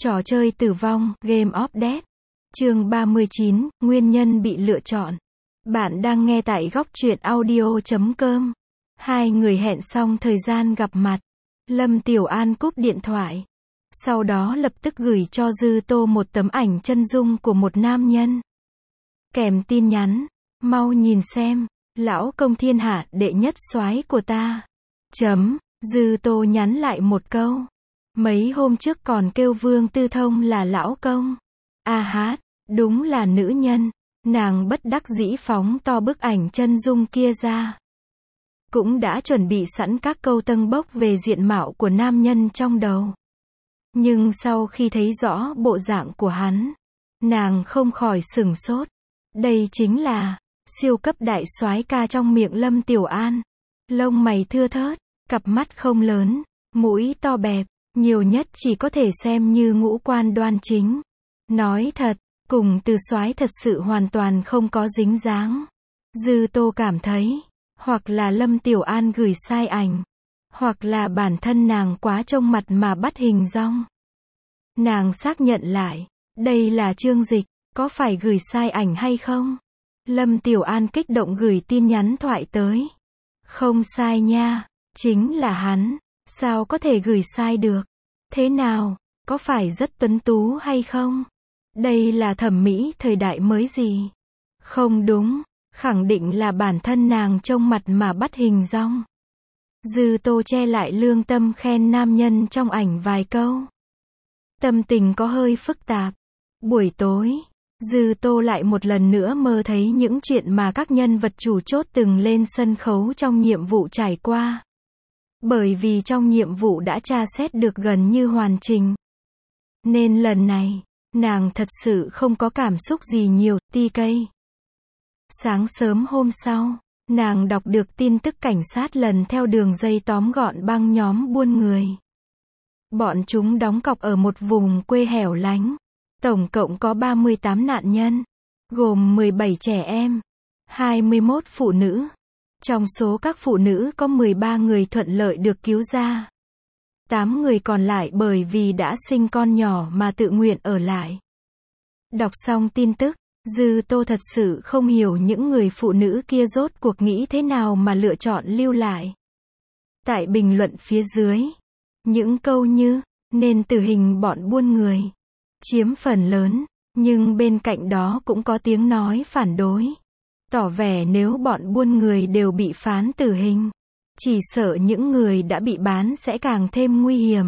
Trò chơi tử vong, Game of Death. Chương 39, Nguyên nhân bị lựa chọn. Bạn đang nghe tại góc truyện audio.com. Hai người hẹn xong thời gian gặp mặt. Lâm Tiểu An cúp điện thoại. Sau đó lập tức gửi cho Dư Tô một tấm ảnh chân dung của một nam nhân. Kèm tin nhắn, mau nhìn xem, lão công thiên hạ đệ nhất soái của ta. Dư Tô nhắn lại một câu. Mấy hôm trước còn kêu Vương Tư Thông là lão công. Đúng là nữ nhân. Nàng bất đắc dĩ phóng to bức ảnh chân dung kia ra. Cũng đã chuẩn bị sẵn các câu tâng bốc về diện mạo của nam nhân trong đầu. Nhưng sau khi thấy rõ bộ dạng của hắn, nàng không khỏi sửng sốt. Đây chính là siêu cấp đại soái ca trong miệng Lâm Tiểu An. Lông mày thưa thớt, cặp mắt không lớn, mũi to bẹp, nhiều nhất chỉ có thể xem như ngũ quan đoan chính. Nói thật, cùng từ soái thật sự hoàn toàn không có dính dáng. Dư Tô cảm thấy, hoặc là Lâm Tiểu An gửi sai ảnh, hoặc là bản thân nàng quá trông mặt mà bắt hình dong. Nàng xác nhận lại, đây là Trương Dịch, có phải gửi sai ảnh hay không? Lâm Tiểu An kích động gửi tin nhắn thoại tới. Không sai nha, chính là hắn, sao có thể gửi sai được? Thế nào, có phải rất tuấn tú hay không? Đây là thẩm mỹ thời đại mới gì? Không đúng, khẳng định là bản thân nàng trông mặt mà bắt hình dong. Dư Tô che lại lương tâm khen nam nhân trong ảnh vài câu. Tâm tình có hơi phức tạp. Buổi tối, Dư Tô lại một lần nữa mơ thấy những chuyện mà các nhân vật chủ chốt từng lên sân khấu trong nhiệm vụ trải qua. Bởi vì trong nhiệm vụ đã tra xét được gần như hoàn chỉnh. Nên lần này, nàng thật sự không có cảm xúc gì nhiều, TK. Sáng sớm hôm sau, nàng đọc được tin tức cảnh sát lần theo đường dây tóm gọn băng nhóm buôn người. Bọn chúng đóng cọc ở một vùng quê hẻo lánh. Tổng cộng có 38 nạn nhân, gồm 17 trẻ em, 21 phụ nữ. Trong số các phụ nữ có 13 người thuận lợi được cứu ra. 8 người còn lại bởi vì đã sinh con nhỏ mà tự nguyện ở lại. Đọc xong tin tức, Dư Tô thật sự không hiểu những người phụ nữ kia rốt cuộc nghĩ thế nào mà lựa chọn lưu lại. Tại bình luận phía dưới, những câu như, nên tử hình bọn buôn người, chiếm phần lớn, nhưng bên cạnh đó cũng có tiếng nói phản đối. Tỏ vẻ nếu bọn buôn người đều bị phán tử hình, chỉ sợ những người đã bị bán sẽ càng thêm nguy hiểm.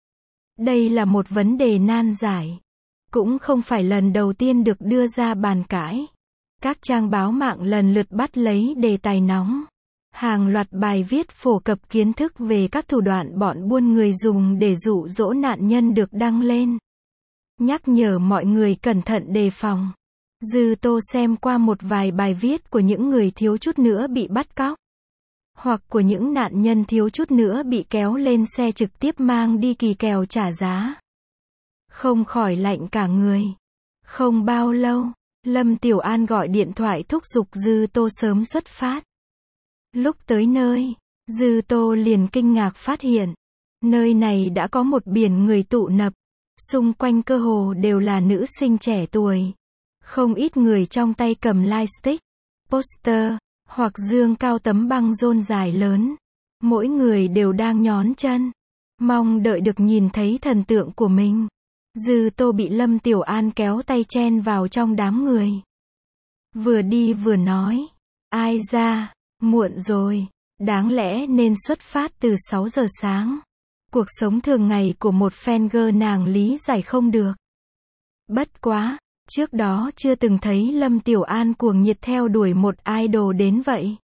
Đây là một vấn đề nan giải. Cũng không phải lần đầu tiên được đưa ra bàn cãi. Các trang báo mạng lần lượt bắt lấy đề tài nóng. Hàng loạt bài viết phổ cập kiến thức về các thủ đoạn bọn buôn người dùng để dụ dỗ nạn nhân được đăng lên. Nhắc nhở mọi người cẩn thận đề phòng. Dư Tô xem qua một vài bài viết của những người thiếu chút nữa bị bắt cóc. Hoặc của những nạn nhân thiếu chút nữa bị kéo lên xe trực tiếp mang đi kỳ kèo trả giá. Không khỏi lạnh cả người. Không bao lâu, Lâm Tiểu An gọi điện thoại thúc giục Dư Tô sớm xuất phát. Lúc tới nơi, Dư Tô liền kinh ngạc phát hiện, nơi này đã có một biển người tụ nập. Xung quanh cơ hồ đều là nữ sinh trẻ tuổi. Không ít người trong tay cầm lightstick, poster, hoặc dương cao tấm băng rôn dài lớn. Mỗi người đều đang nhón chân, mong đợi được nhìn thấy thần tượng của mình. Dư Tô bị Lâm Tiểu An kéo tay chen vào trong đám người. Vừa đi vừa nói, ai ra, muộn rồi, đáng lẽ nên xuất phát từ 6 giờ sáng. Cuộc sống thường ngày của một fan girl nàng lý giải không được. Bất quá, trước đó chưa từng thấy Lâm Tiểu An cuồng nhiệt theo đuổi một idol đến vậy.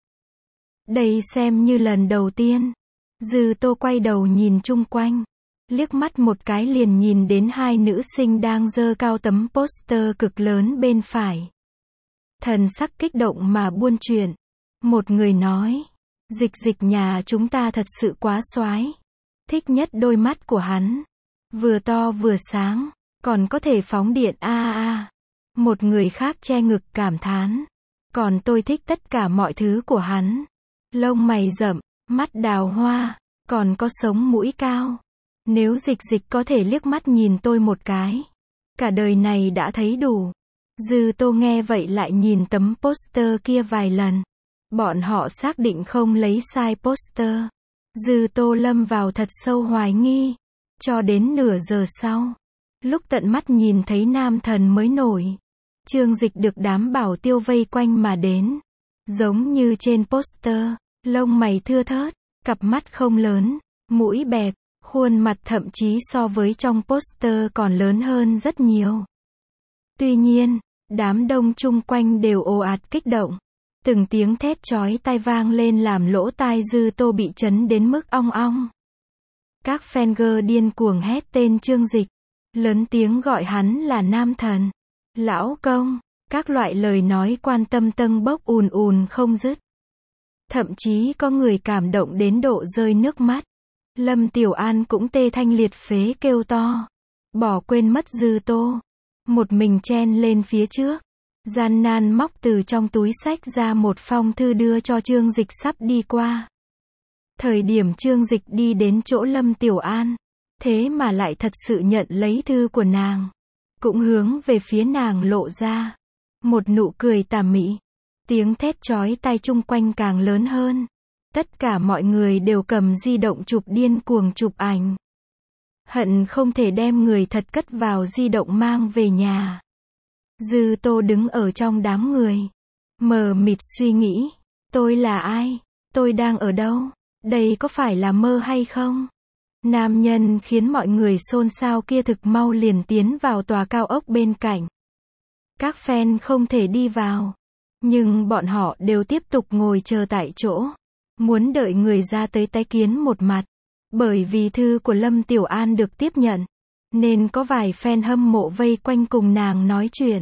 Đây xem như lần đầu tiên. Dư Tô quay đầu nhìn chung quanh, liếc mắt một cái liền nhìn đến hai nữ sinh đang giơ cao tấm poster cực lớn bên phải. Thần sắc kích động mà buôn chuyện. Một người nói, Dịch nhà chúng ta thật sự quá soái. Thích nhất đôi mắt của hắn. Vừa to vừa sáng, còn có thể phóng điện Một người khác che ngực cảm thán. Còn tôi thích tất cả mọi thứ của hắn. Lông mày rậm, mắt đào hoa, còn có sống mũi cao. Nếu Dịch Dịch có thể liếc mắt nhìn tôi một cái, cả đời này đã thấy đủ. Dư Tô nghe vậy lại nhìn tấm poster kia vài lần. Bọn họ xác định không lấy sai poster. Dư Tô lâm vào thật sâu hoài nghi. Cho đến nửa giờ sau, lúc tận mắt nhìn thấy nam thần mới nổi. Trương Dịch được đám bảo tiêu vây quanh mà đến. Giống như trên poster, lông mày thưa thớt, cặp mắt không lớn, mũi bẹp, khuôn mặt thậm chí so với trong poster còn lớn hơn rất nhiều. Tuy nhiên, đám đông chung quanh đều ồ ạt kích động. Từng tiếng thét chói tai vang lên làm lỗ tai Dư Tô bị chấn đến mức ong ong. Các fan girl điên cuồng hét tên Trương Dịch, lớn tiếng gọi hắn là nam thần, lão công, các loại lời nói quan tâm tâng bốc ùn ùn không dứt. Thậm chí có người cảm động đến độ rơi nước mắt. Lâm Tiểu An cũng tê thanh liệt phế kêu to, bỏ quên mất Dư Tô, một mình chen lên phía trước, gian nan móc từ trong túi xách ra một phong thư đưa cho Trương Dịch sắp đi qua. Thời điểm Trương Dịch đi đến chỗ Lâm Tiểu An, thế mà lại thật sự nhận lấy thư của nàng, cũng hướng về phía nàng lộ ra một nụ cười tà mị. Tiếng thét chói tai chung quanh càng lớn hơn. Tất cả mọi người đều cầm di động chụp điên cuồng chụp ảnh. Hận không thể đem người thật cất vào di động mang về nhà. Dư Tô đứng ở trong đám người, mờ mịt suy nghĩ, tôi là ai? Tôi đang ở đâu? Đây có phải là mơ hay không? Nam nhân khiến mọi người xôn xao kia thực mau liền tiến vào tòa cao ốc bên cạnh. Các fan không thể đi vào, nhưng bọn họ đều tiếp tục ngồi chờ tại chỗ, muốn đợi người ra tới tái kiến một mặt. Bởi vì thư của Lâm Tiểu An được tiếp nhận, nên có vài fan hâm mộ vây quanh cùng nàng nói chuyện.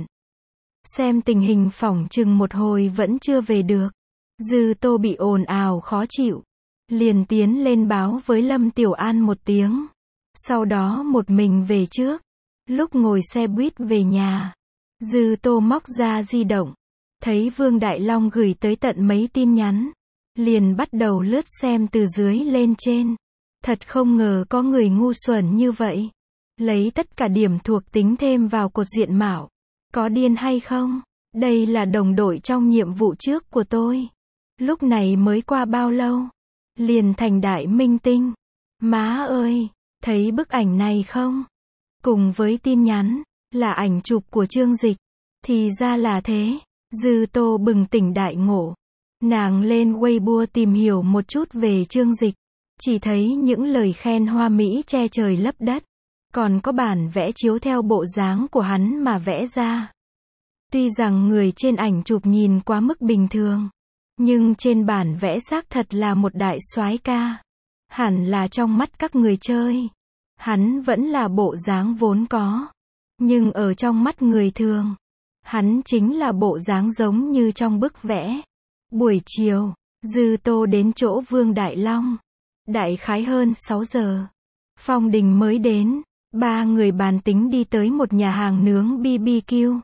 Xem tình hình phỏng chừng một hồi vẫn chưa về được. Dư Tô bị ồn ào khó chịu, liền tiến lên báo với Lâm Tiểu An một tiếng. Sau đó một mình về trước. Lúc ngồi xe buýt về nhà, Dư Tô móc ra di động, thấy Vương Đại Long gửi tới tận mấy tin nhắn, liền bắt đầu lướt xem từ dưới lên trên. Thật không ngờ có người ngu xuẩn như vậy, lấy tất cả điểm thuộc tính thêm vào cột diện mạo. Có điên hay không? Đây là đồng đội trong nhiệm vụ trước của tôi. Lúc này mới qua bao lâu, liền thành đại minh tinh. Má ơi, thấy bức ảnh này không? Cùng với tin nhắn, là ảnh chụp của Trương Dịch. Thì ra là thế. Dư Tô bừng tỉnh đại ngộ. Nàng lên Weibo tìm hiểu một chút về Trương Dịch. Chỉ thấy những lời khen hoa mỹ che trời lấp đất. Còn có bản vẽ chiếu theo bộ dáng của hắn mà vẽ ra. Tuy rằng người trên ảnh chụp nhìn quá mức bình thường, nhưng trên bản vẽ xác thật là một đại soái ca. Hẳn là trong mắt các người chơi, hắn vẫn là bộ dáng vốn có. Nhưng ở trong mắt người thường, hắn chính là bộ dáng giống như trong bức vẽ. Buổi chiều, Dư Tô đến chỗ Vương Đại Long. Đại khái hơn 6 giờ. Phong Đình mới đến. Ba người bàn tính đi tới một nhà hàng nướng BBQ.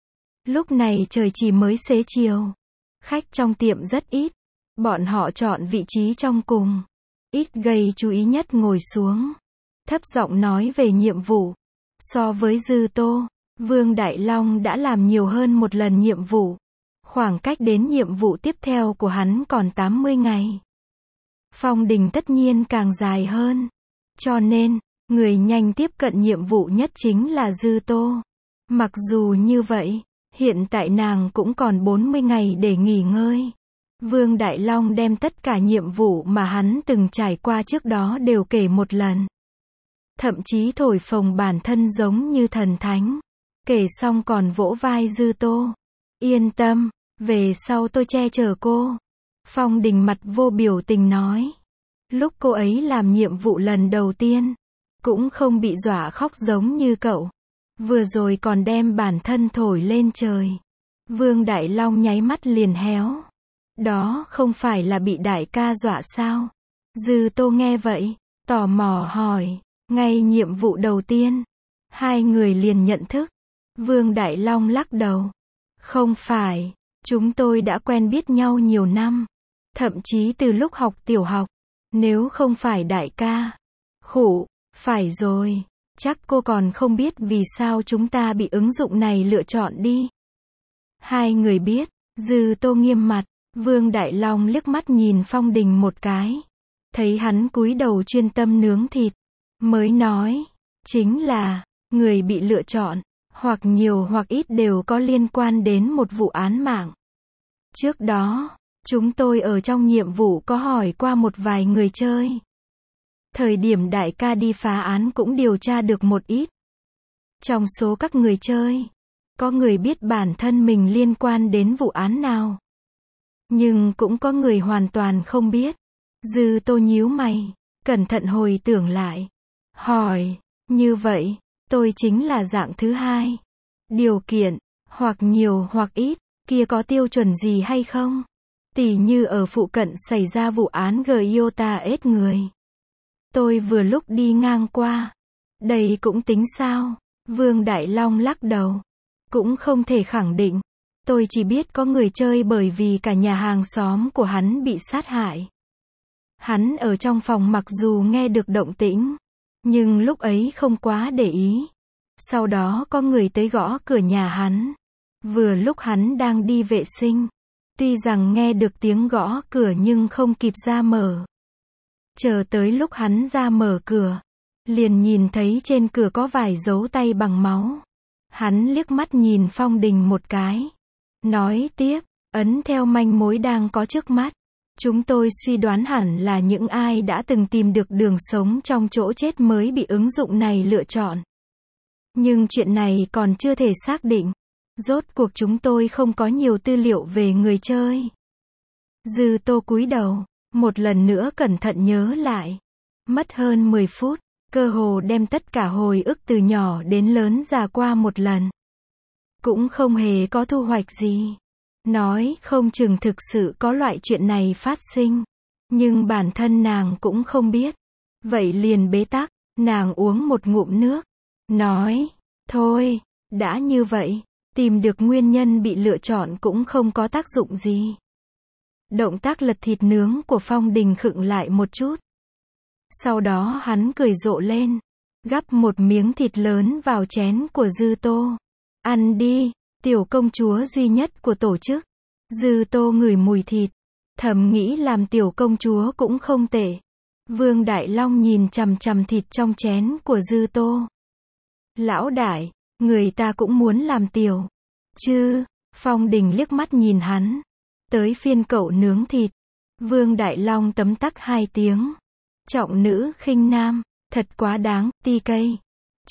Lúc này trời chỉ mới xế chiều. Khách trong tiệm rất ít. Bọn họ chọn vị trí trong cùng. Ít gây chú ý nhất ngồi xuống. Thấp giọng nói về nhiệm vụ. So với Dư Tô, Vương Đại Long đã làm nhiều hơn một lần nhiệm vụ. Khoảng cách đến nhiệm vụ tiếp theo của hắn còn 80 ngày. Phong Đình tất nhiên càng dài hơn. Cho nên, người nhanh tiếp cận nhiệm vụ nhất chính là Dư Tô. Mặc dù như vậy, hiện tại nàng cũng còn 40 ngày để nghỉ ngơi. Vương Đại Long đem tất cả nhiệm vụ mà hắn từng trải qua trước đó đều kể một lần. Thậm chí thổi phồng bản thân giống như thần thánh. Kể xong còn vỗ vai Dư Tô. Yên tâm, về sau tôi che chở cô. Phong Đình mặt vô biểu tình nói. Lúc cô ấy làm nhiệm vụ lần đầu tiên, cũng không bị dọa khóc giống như cậu. Vừa rồi còn đem bản thân thổi lên trời. Vương Đại Long nháy mắt liền héo. Đó không phải là bị đại ca dọa sao? Dư Tô nghe vậy, tò mò hỏi. Ngay nhiệm vụ đầu tiên, hai người liền nhận thức. Vương Đại Long lắc đầu. Không phải, chúng tôi đã quen biết nhau nhiều năm. Thậm chí từ lúc học tiểu học. Nếu không phải đại ca, khụ, Phải rồi, chắc cô còn không biết vì sao chúng ta bị ứng dụng này lựa chọn đi. Hai người biết, Dư Tô nghiêm mặt, Vương Đại Long liếc mắt nhìn Phong Đình một cái. Thấy hắn cúi đầu chuyên tâm nướng thịt, mới nói, chính là, người bị lựa chọn, hoặc nhiều hoặc ít đều có liên quan đến một vụ án mạng. Trước đó, chúng tôi ở trong nhiệm vụ có hỏi qua một vài người chơi. Thời điểm đại ca đi phá án cũng điều tra được một ít. Trong số các người chơi, có người biết bản thân mình liên quan đến vụ án nào. Nhưng cũng có người hoàn toàn không biết. Dư Tô nhíu mày, cẩn thận hồi tưởng lại. Hỏi, như vậy, tôi chính là dạng thứ hai. Điều kiện, hoặc nhiều hoặc ít, kia có tiêu chuẩn gì hay không? Tỉ như ở phụ cận xảy ra vụ án Gyota ết người. Tôi vừa lúc đi ngang qua. Đây cũng tính sao? Vương Đại Long lắc đầu. Cũng không thể khẳng định. Tôi chỉ biết có người chơi bởi vì cả nhà hàng xóm của hắn bị sát hại. Hắn ở trong phòng mặc dù nghe được động tĩnh, nhưng lúc ấy không quá để ý. Sau đó có người tới gõ cửa nhà hắn. Vừa lúc hắn đang đi vệ sinh. Tuy rằng nghe được tiếng gõ cửa nhưng không kịp ra mở. Chờ tới lúc hắn ra mở cửa, liền nhìn thấy trên cửa có vài dấu tay bằng máu. Hắn liếc mắt nhìn Phong Đình một cái. Nói tiếp, ấn theo manh mối đang có trước mắt. Chúng tôi suy đoán hẳn là những ai đã từng tìm được đường sống trong chỗ chết mới bị ứng dụng này lựa chọn. Nhưng chuyện này còn chưa thể xác định. Rốt cuộc chúng tôi không có nhiều tư liệu về người chơi. Dư Tô cúi đầu, một lần nữa cẩn thận nhớ lại. Mất hơn 10 phút, cơ hồ đem tất cả hồi ức từ nhỏ đến lớn già qua một lần. Cũng không hề có thu hoạch gì. Nói không chừng thực sự có loại chuyện này phát sinh. Nhưng bản thân nàng cũng không biết. Vậy liền bế tắc, nàng uống một ngụm nước. Nói, thôi, đã như vậy, tìm được nguyên nhân bị lựa chọn cũng không có tác dụng gì. Động tác lật thịt nướng của Phong Đình khựng lại một chút. Sau đó hắn cười rộ lên. Gắp một miếng thịt lớn vào chén của Dư Tô. Ăn đi, tiểu công chúa duy nhất của tổ chức. Dư Tô ngửi mùi thịt. Thầm nghĩ làm tiểu công chúa cũng không tệ. Vương Đại Long nhìn chằm chằm thịt trong chén của Dư Tô. Lão đại, người ta cũng muốn làm tiểu. Chứ, Phong Đình liếc mắt nhìn hắn. Tới phiên cậu nướng thịt. Vương Đại Long tấm tắc 2 tiếng. Trọng nữ khinh nam, thật quá đáng, ti cây.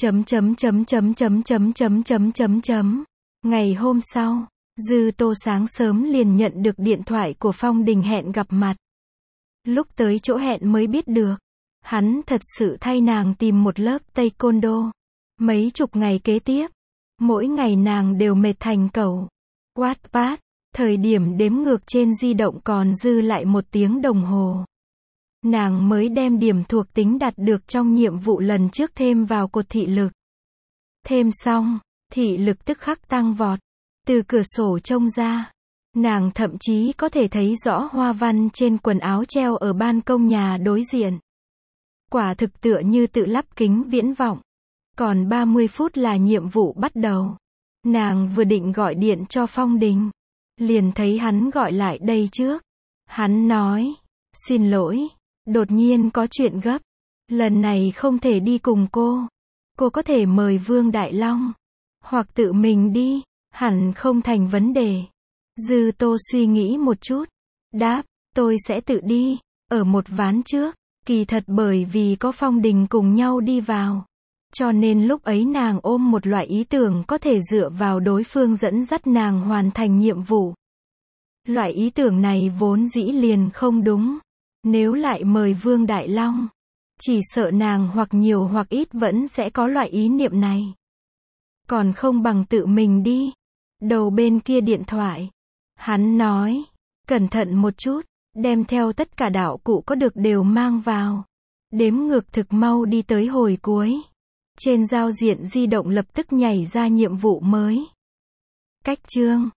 Ngày hôm sau, Dư Tô sáng sớm liền nhận được điện thoại của Phong Đình hẹn gặp mặt. Lúc tới chỗ hẹn mới biết được, hắn thật sự thay nàng tìm một lớp taekwondo. Mấy chục ngày kế tiếp, mỗi ngày nàng đều mệt thành cẩu. Wattpad, thời điểm đếm ngược trên di động còn dư lại 1 tiếng đồng hồ. Nàng mới đem điểm thuộc tính đạt được trong nhiệm vụ lần trước thêm vào cột thị lực. Thêm xong, thị lực tức khắc tăng vọt. Từ cửa sổ trông ra, nàng thậm chí có thể thấy rõ hoa văn trên quần áo treo ở ban công nhà đối diện. Quả thực tựa như tự lắp kính viễn vọng. Còn 30 phút là nhiệm vụ bắt đầu. Nàng vừa định gọi điện cho Phong Đình, liền thấy hắn gọi lại đây trước. Hắn nói, xin lỗi, đột nhiên có chuyện gấp. Lần này không thể đi cùng cô. Cô có thể mời Vương Đại Long. Hoặc tự mình đi, hẳn không thành vấn đề. Dư Tô suy nghĩ một chút. Đáp, tôi sẽ tự đi. Ở một ván trước, kỳ thật bởi vì có Phong Đình cùng nhau đi vào. Cho nên lúc ấy nàng ôm một loại ý tưởng có thể dựa vào đối phương dẫn dắt nàng hoàn thành nhiệm vụ. Loại ý tưởng này vốn dĩ liền không đúng. Nếu lại mời Vương Đại Long, chỉ sợ nàng hoặc nhiều hoặc ít vẫn sẽ có loại ý niệm này. Còn không bằng tự mình đi. Đầu bên kia điện thoại, hắn nói, cẩn thận một chút, đem theo tất cả đạo cụ có được đều mang vào. Đếm ngược thực mau đi tới hồi cuối. Trên giao diện di động lập tức nhảy ra nhiệm vụ mới. Cách chương